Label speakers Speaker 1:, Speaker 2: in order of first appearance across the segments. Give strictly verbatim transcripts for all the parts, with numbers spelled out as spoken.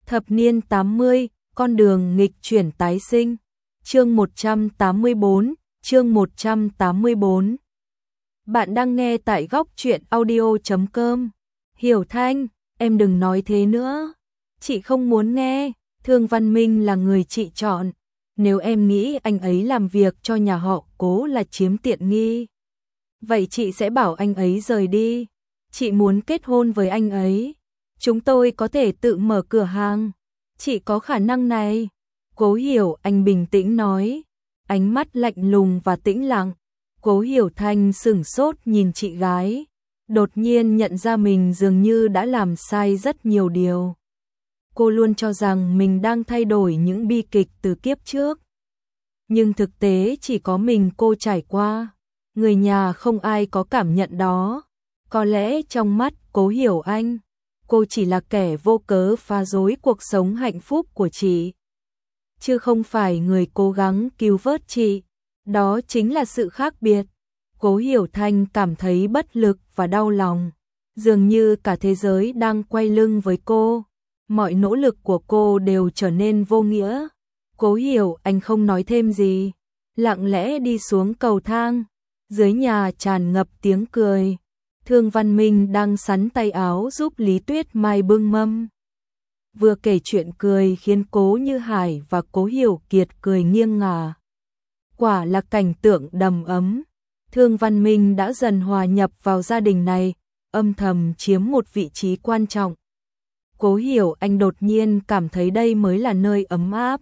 Speaker 1: Thập niên tám mươi, con đường nghịch chuyển tái sinh. Chương một trăm tám mươi bốn, chương một trăm tám mươi bốn. Bạn đang nghe tại góc truyện audio chấm com. Hiểu Thanh, em đừng nói thế nữa. Chị không muốn nghe, Thương Văn Minh là người chị chọn. Nếu em nghĩ anh ấy làm việc cho nhà họ Cố là chiếm tiện nghi, vậy chị sẽ bảo anh ấy rời đi. Chị muốn kết hôn với anh ấy. Chúng tôi có thể tự mở cửa hàng. Chị có khả năng này. Cố Hiểu Anh bình tĩnh nói, ánh mắt lạnh lùng và tĩnh lặng. Cố Hiểu Thanh sửng sốt nhìn chị gái, đột nhiên nhận ra mình dường như đã làm sai rất nhiều điều. Cô luôn cho rằng mình đang thay đổi những bi kịch từ kiếp trước, nhưng thực tế chỉ có mình cô trải qua. Người nhà không ai có cảm nhận đó. Có lẽ trong mắt Cố Hiểu Anh, cô chỉ là kẻ vô cớ phá rối cuộc sống hạnh phúc của chị, chứ không phải người cố gắng cứu vớt chị. Đó chính là sự khác biệt. Cố Hiểu Thanh cảm thấy bất lực và đau lòng. Dường như cả thế giới đang quay lưng với cô. Mọi nỗ lực của cô đều trở nên vô nghĩa. Cố Hiểu Anh không nói thêm gì, lặng lẽ đi xuống cầu thang. Dưới nhà tràn ngập tiếng cười. Thương Văn Minh đang sắn tay áo giúp Lý Tuyết Mai bưng mâm. Vừa kể chuyện cười khiến Cố Như Hải và Cố Hiểu Kiệt cười nghiêng ngả. Quả là cảnh tượng đầm ấm. Thương Văn Minh đã dần hòa nhập vào gia đình này, âm thầm chiếm một vị trí quan trọng. Cố Hiểu Anh đột nhiên cảm thấy đây mới là nơi ấm áp,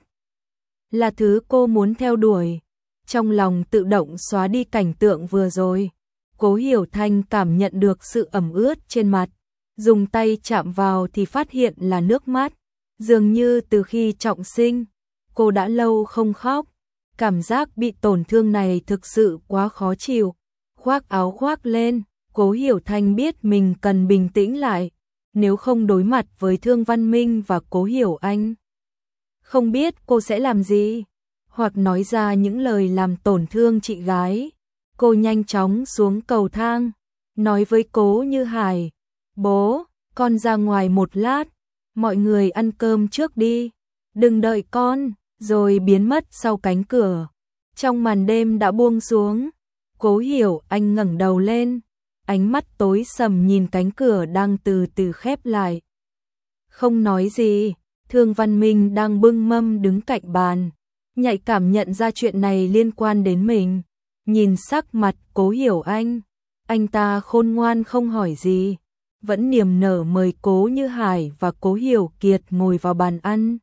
Speaker 1: là thứ cô muốn theo đuổi. Trong lòng tự động xóa đi cảnh tượng vừa rồi. Cố Hiểu Thanh cảm nhận được sự ẩm ướt trên mặt, dùng tay chạm vào thì phát hiện là nước mắt. Dường như từ khi trọng sinh, cô đã lâu không khóc. Cảm giác bị tổn thương này thực sự quá khó chịu. Khoác áo khoác lên, Cố Hiểu Thanh biết mình cần bình tĩnh lại, nếu không đối mặt với Thương Văn Minh và Cố Hiểu Anh, không biết cô sẽ làm gì, hoặc nói ra những lời làm tổn thương chị gái. Cô nhanh chóng xuống cầu thang, nói với Cố Như Hải, bố, con ra ngoài một lát, mọi người ăn cơm trước đi, đừng đợi con, rồi biến mất sau cánh cửa. Trong màn đêm đã buông xuống, Cố Hiểu Anh ngẩng đầu lên, ánh mắt tối sầm nhìn cánh cửa đang từ từ khép lại. Không nói gì. Thương Văn Minh đang bưng mâm đứng cạnh bàn, nhạy cảm nhận ra chuyện này liên quan đến mình. Nhìn sắc mặt Cố Hiểu Anh, anh ta khôn ngoan không hỏi gì, vẫn niềm nở mời Cố Như Hải và Cố Hiểu Kiệt ngồi vào bàn ăn.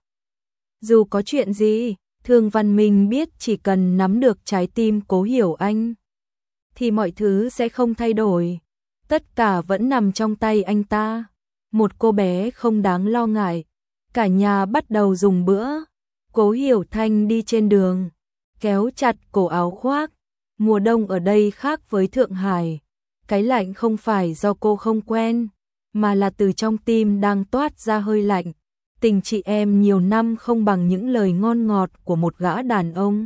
Speaker 1: Dù có chuyện gì, Thương Văn Minh biết chỉ cần nắm được trái tim Cố Hiểu Anh, thì mọi thứ sẽ không thay đổi. Tất cả vẫn nằm trong tay anh ta. Một cô bé không đáng lo ngại. Cả nhà bắt đầu dùng bữa. Cố Hiểu Thanh đi trên đường, kéo chặt cổ áo khoác. Mùa đông ở đây khác với Thượng Hải. Cái lạnh không phải do cô không quen, mà là từ trong tim đang toát ra hơi lạnh. Tình chị em nhiều năm không bằng những lời ngon ngọt của một gã đàn ông.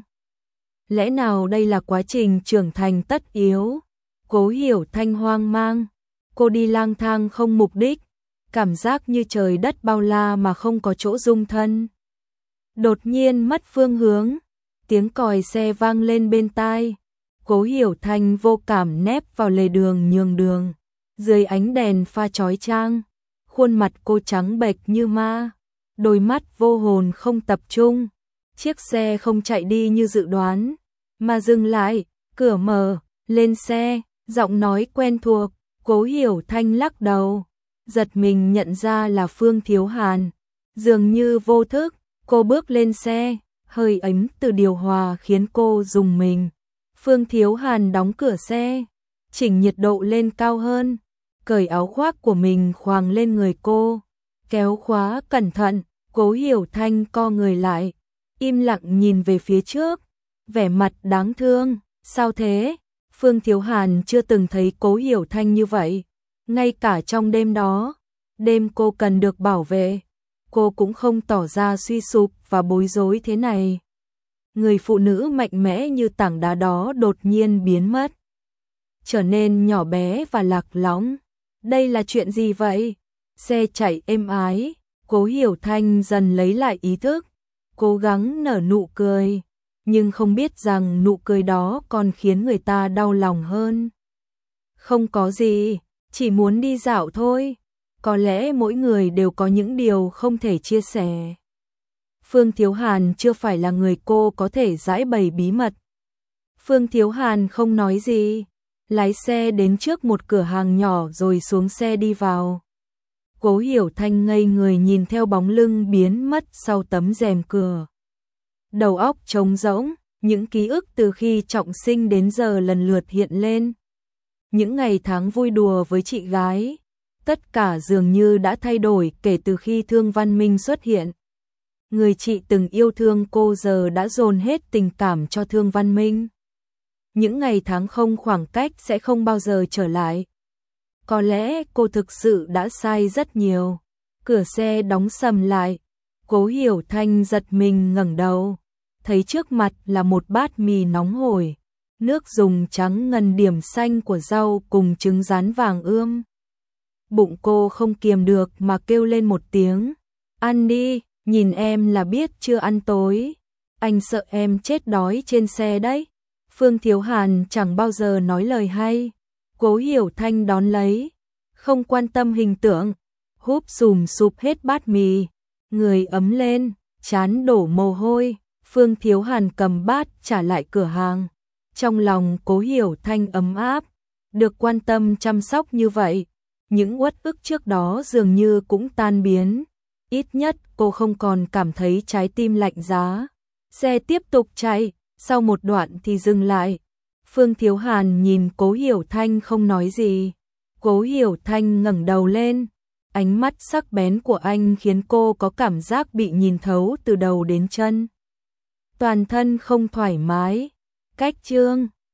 Speaker 1: Lẽ nào đây là quá trình trưởng thành tất yếu? Cố Hiểu Thanh hoang mang. Cô đi lang thang không mục đích, cảm giác như trời đất bao la mà không có chỗ dung thân. Đột nhiên mất phương hướng, tiếng còi xe vang lên bên tai. Cố Hiểu Thanh vô cảm nép vào lề đường nhường đường. Dưới ánh đèn pha chói chang, khuôn mặt cô trắng bệch như ma, đôi mắt vô hồn không tập trung. Chiếc xe không chạy đi như dự đoán, mà dừng lại, cửa mở, lên xe, giọng nói quen thuộc. Cố Hiểu Thanh lắc đầu, giật mình nhận ra là Phương Thiếu Hàn. Dường như vô thức, cô bước lên xe, hơi ấm từ điều hòa khiến cô rùng mình. Phương Thiếu Hàn đóng cửa xe, chỉnh nhiệt độ lên cao hơn, cởi áo khoác của mình khoang lên người cô, kéo khóa cẩn thận. Cố Hiểu Thanh co người lại, im lặng nhìn về phía trước, vẻ mặt đáng thương. Sao thế? Phương Thiếu Hàn chưa từng thấy Cố Hiểu Thanh như vậy. Ngay cả trong đêm đó, đêm cô cần được bảo vệ, cô cũng không tỏ ra suy sụp và bối rối thế này. Người phụ nữ mạnh mẽ như tảng đá đó đột nhiên biến mất, trở nên nhỏ bé và lạc lõng. Đây là chuyện gì vậy? Xe chạy êm ái, Cố Hiểu Thanh dần lấy lại ý thức, cố gắng nở nụ cười, nhưng không biết rằng nụ cười đó còn khiến người ta đau lòng hơn. Không có gì, chỉ muốn đi dạo thôi, có lẽ mỗi người đều có những điều không thể chia sẻ. Phương Thiếu Hàn chưa phải là người cô có thể giãi bày bí mật. Phương Thiếu Hàn không nói gì, lái xe đến trước một cửa hàng nhỏ rồi xuống xe đi vào. Cố Hiểu Thanh ngây người nhìn theo bóng lưng biến mất sau tấm rèm cửa. Đầu óc trống rỗng, những ký ức từ khi trọng sinh đến giờ lần lượt hiện lên. Những ngày tháng vui đùa với chị gái, tất cả dường như đã thay đổi kể từ khi Thương Văn Minh xuất hiện. Người chị từng yêu thương cô giờ đã dồn hết tình cảm cho Thương Văn Minh. Những ngày tháng không khoảng cách sẽ không bao giờ trở lại. Có lẽ cô thực sự đã sai rất nhiều. Cửa xe đóng sầm lại, Cố Hiểu Thanh giật mình ngẩng đầu, thấy trước mặt là một bát mì nóng hổi, nước dùng trắng ngần điểm xanh của rau cùng trứng rán vàng ươm. Bụng cô không kiềm được mà kêu lên một tiếng, ăn đi, nhìn em là biết chưa ăn tối, anh sợ em chết đói trên xe đấy. Phương Thiếu Hàn chẳng bao giờ nói lời hay, Cố Hiểu Thanh đón lấy, không quan tâm hình tượng, húp sùm sụp hết bát mì, người ấm lên, trán đổ mồ hôi. Phương Thiếu Hàn cầm bát trả lại cửa hàng, trong lòng Cố Hiểu Thanh ấm áp, được quan tâm chăm sóc như vậy, những uất ức trước đó dường như cũng tan biến, ít nhất cô không còn cảm thấy trái tim lạnh giá. Xe tiếp tục chạy, sau một đoạn thì dừng lại. Phương Thiếu Hàn nhìn Cố Hiểu Thanh không nói gì. Cố Hiểu Thanh ngẩng đầu lên, ánh mắt sắc bén của anh khiến cô có cảm giác bị nhìn thấu từ đầu đến chân. Toàn thân không thoải mái. Cách chương